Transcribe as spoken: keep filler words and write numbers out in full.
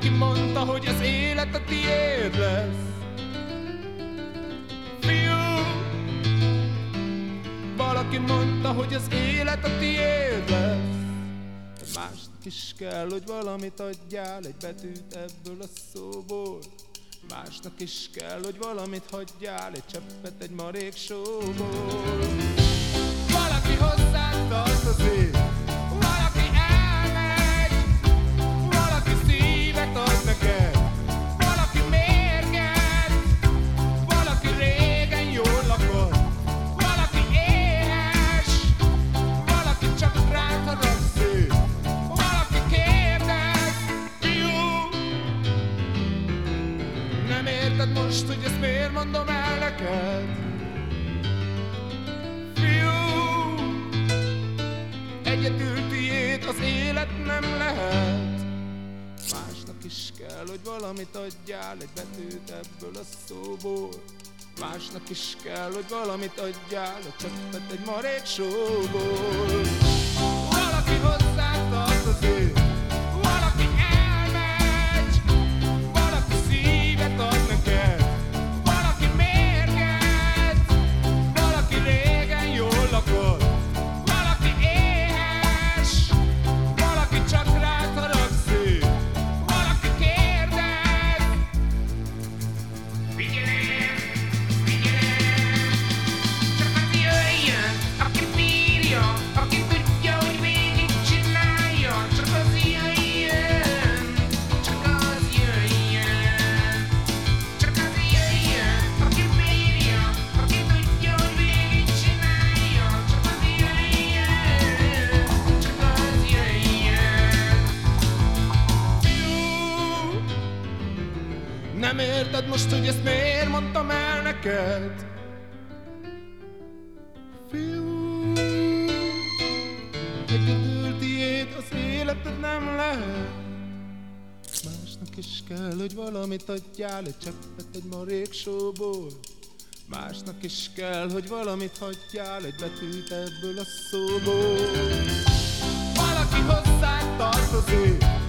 Valaki mondta, hogy az élet a tiéd lesz. Fiú, valaki mondta, hogy az élet a tiéd lesz. Másnak is kell, hogy valamit adjál, egy betűt ebből a szóból. Másnak is kell, hogy valamit hagyjál, egy cseppet egy marék sóból. Valaki hozzád tartozik, valaki elmegy, valaki szívet ad neked, valaki mérget, valaki régen jól lakott, valaki éhes, valaki csak rád haragszik, valaki kérdez. Fiú, nem érted most, hogy ezt miért mondom el neked? Egyedül tiéd az élet nem lehet. Másnak is kell, hogy valamit adjál, egy betűt ebből a szóból. Másnak is kell, hogy valamit adjál, egy cseppet egy marék sóból. Valaki hozzád tartozik, valaki elmegy, valaki szívet ad neked, valaki mérget, valaki régen jól lakott, nem érted most, hogy ezt miért mondtam el neked? Fiú, egyedül tiéd az életed nem lehet. Másnak is kell, hogy valamit adjál, egy cseppet egy marék sóból. Másnak is kell, hogy valamit hagyjál, egy betűt ebből a szóból. Valaki hozzád tartozik,